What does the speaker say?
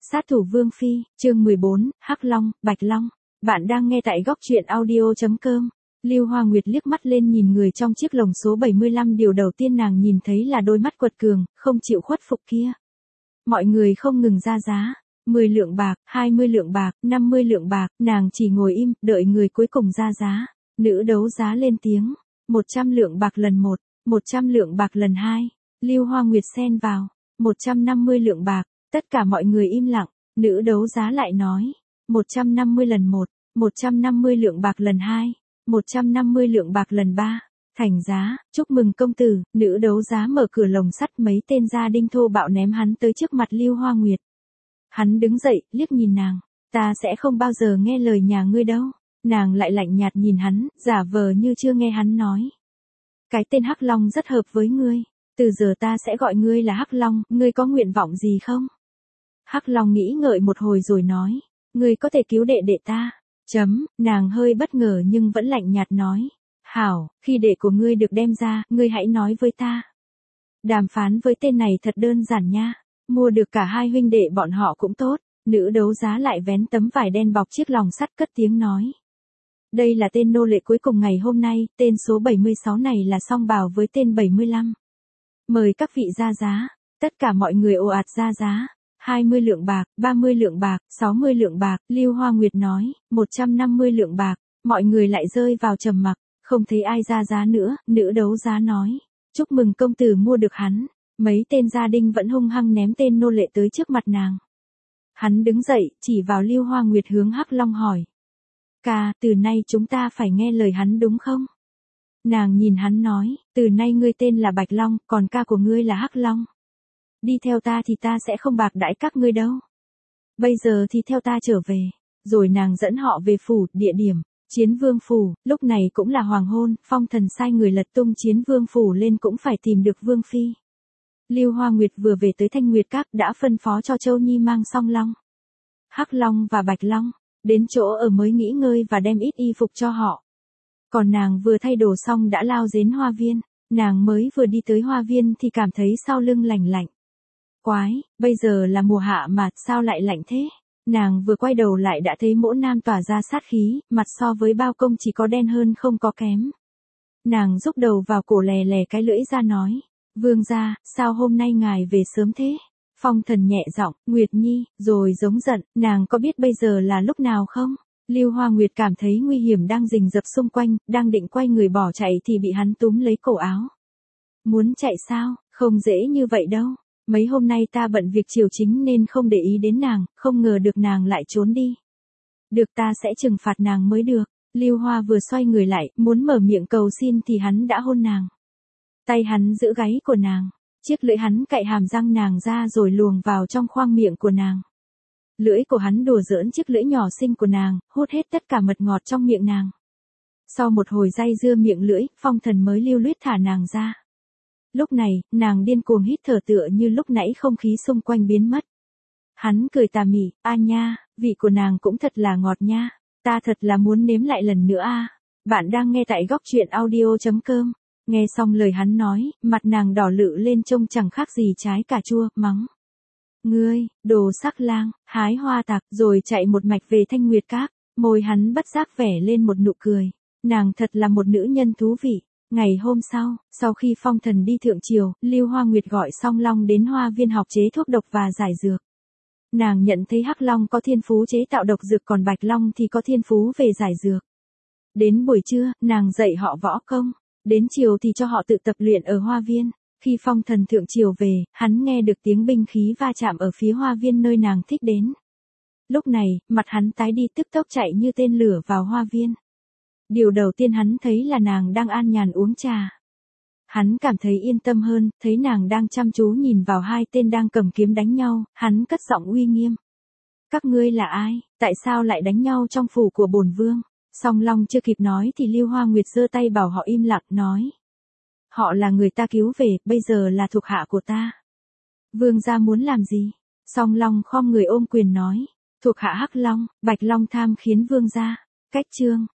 Sát thủ Vương Phi, chương 14, Hắc Long, Bạch Long. Bạn đang nghe tại góc truyện audio.com. Lưu Hoa Nguyệt liếc mắt lên nhìn người trong chiếc lồng số 75, điều đầu tiên nàng nhìn thấy là đôi mắt quật cường, không chịu khuất phục kia. Mọi người không ngừng ra giá, 10 lượng bạc, 20 lượng bạc, 50 lượng bạc, nàng chỉ ngồi im, đợi người cuối cùng ra giá. Nữ đấu giá lên tiếng, 100 lượng bạc lần 1, 100 lượng bạc lần 2, Lưu Hoa Nguyệt xen vào, 150 lượng bạc. Tất cả mọi người im lặng, nữ đấu giá lại nói, 150 lần 1, 150 lượng bạc lần 2, 150 lượng bạc lần 3, thành giá, chúc mừng công tử, nữ đấu giá mở cửa lồng sắt, mấy tên gia đinh thô bạo ném hắn tới trước mặt Lưu Hoa Nguyệt. Hắn đứng dậy, liếc nhìn nàng, ta sẽ không bao giờ nghe lời nhà ngươi đâu. Nàng lại lạnh nhạt nhìn hắn, giả vờ như chưa nghe hắn nói. Cái tên Hắc Long rất hợp với ngươi, từ giờ ta sẽ gọi ngươi là Hắc Long, ngươi có nguyện vọng gì không? Hắc Long nghĩ ngợi một hồi rồi nói, ngươi có thể cứu đệ đệ ta. Nàng hơi bất ngờ nhưng vẫn lạnh nhạt nói, hảo, khi đệ của ngươi được đem ra, ngươi hãy nói với ta. Đàm phán với tên này thật đơn giản nha, mua được cả hai huynh đệ bọn họ cũng tốt. Nữ đấu giá lại vén tấm vải đen bọc chiếc lồng sắt, cất tiếng nói. Đây là tên nô lệ cuối cùng ngày hôm nay, tên số 76 này là song bào với tên 75. Mời các vị ra giá, tất cả mọi người ồ ạt ra giá. 20 lượng bạc, 30 lượng bạc, 60 lượng bạc, Lưu Hoa Nguyệt nói, 150 lượng bạc, mọi người lại rơi vào trầm mặc, không thấy ai ra giá nữa, nữ đấu giá nói, chúc mừng công tử mua được hắn, mấy tên gia đình vẫn hung hăng ném tên nô lệ tới trước mặt nàng. Hắn đứng dậy, chỉ vào Lưu Hoa Nguyệt hướng Hắc Long hỏi. Ca, từ nay chúng ta phải nghe lời hắn đúng không? Nàng nhìn hắn nói, từ nay ngươi tên là Bạch Long, còn ca của ngươi là Hắc Long. Đi theo ta thì ta sẽ không bạc đãi các ngươi đâu. Bây giờ thì theo ta trở về. Rồi nàng dẫn họ về phủ, địa điểm, Chiến Vương Phủ, lúc này cũng là hoàng hôn, Phong Thần sai người lật tung Chiến Vương Phủ lên cũng phải tìm được Vương Phi. Lưu Hoa Nguyệt vừa về tới Thanh Nguyệt Các đã phân phó cho Châu Nhi mang song Long, Hắc Long và Bạch Long, đến chỗ ở mới nghỉ ngơi và đem ít y phục cho họ. Còn nàng vừa thay đồ xong đã lao đến hoa viên, nàng mới vừa đi tới hoa viên thì cảm thấy sau lưng lạnh lạnh. Quái, bây giờ là mùa hạ mà, sao lại lạnh thế? Nàng vừa quay đầu lại đã thấy Mỗ Nam tỏa ra sát khí, mặt so với bao công chỉ có đen hơn không có kém. Nàng rúc đầu vào cổ lè lè cái lưỡi ra nói, Vương gia, sao hôm nay ngài về sớm thế? Phong Thần nhẹ giọng, Nguyệt Nhi, rồi giống giận, nàng có biết bây giờ là lúc nào không? Lưu Hoa Nguyệt cảm thấy nguy hiểm đang rình rập xung quanh, đang định quay người bỏ chạy thì bị hắn túm lấy cổ áo. Muốn chạy sao? Không dễ như vậy đâu. Mấy hôm nay ta bận việc triều chính nên không để ý đến nàng, không ngờ được nàng lại trốn đi. Được, ta sẽ trừng phạt nàng mới được. Lưu Hoa vừa xoay người lại, muốn mở miệng cầu xin thì hắn đã hôn nàng. Tay hắn giữ gáy của nàng, chiếc lưỡi hắn cạy hàm răng nàng ra rồi luồn vào trong khoang miệng của nàng. Lưỡi của hắn đùa giỡn chiếc lưỡi nhỏ xinh của nàng, hút hết tất cả mật ngọt trong miệng nàng. Sau một hồi day dưa miệng lưỡi, Phong Thần mới lưu luyết thả nàng ra. Lúc này, nàng điên cuồng hít thở tựa như lúc nãy không khí xung quanh biến mất. Hắn cười tà mị, a nha, vị của nàng cũng thật là ngọt nha, ta thật là muốn nếm lại lần nữa a. Bạn đang nghe tại góc truyện audio.com. Nghe xong lời hắn nói, mặt nàng đỏ lự lên trông chẳng khác gì trái cà chua, mắng. Ngươi, đồ sắc lang, hái hoa tặc, rồi chạy một mạch về Thanh Nguyệt Các, môi hắn bất giác vẻ lên một nụ cười. Nàng thật là một nữ nhân thú vị. Ngày hôm sau khi Phong Thần đi thượng triều, Lưu Hoa Nguyệt gọi song Long đến hoa viên học chế thuốc độc và giải dược. Nàng nhận thấy Hắc Long có thiên phú chế tạo độc dược còn Bạch Long thì có thiên phú về giải dược. Đến buổi trưa, nàng dạy họ võ công. Đến chiều thì cho họ tự tập luyện ở hoa viên. Khi Phong Thần thượng triều về, hắn nghe được tiếng binh khí va chạm ở phía hoa viên nơi nàng thích đến. Lúc này, mặt hắn tái đi, tức tốc chạy như tên lửa vào hoa viên. Điều đầu tiên hắn thấy là nàng đang an nhàn uống trà. Hắn cảm thấy yên tâm hơn, thấy nàng đang chăm chú nhìn vào hai tên đang cầm kiếm đánh nhau, hắn cất giọng uy nghiêm. Các ngươi là ai, tại sao lại đánh nhau trong phủ của bổn vương? Song Long chưa kịp nói thì Lưu Hoa Nguyệt giơ tay bảo họ im lặng, nói. Họ là người ta cứu về, bây giờ là thuộc hạ của ta. Vương gia muốn làm gì? Song Long khom người ôm quyền nói. Thuộc hạ Hắc Long, Bạch Long tham khiến vương gia. Cách chương.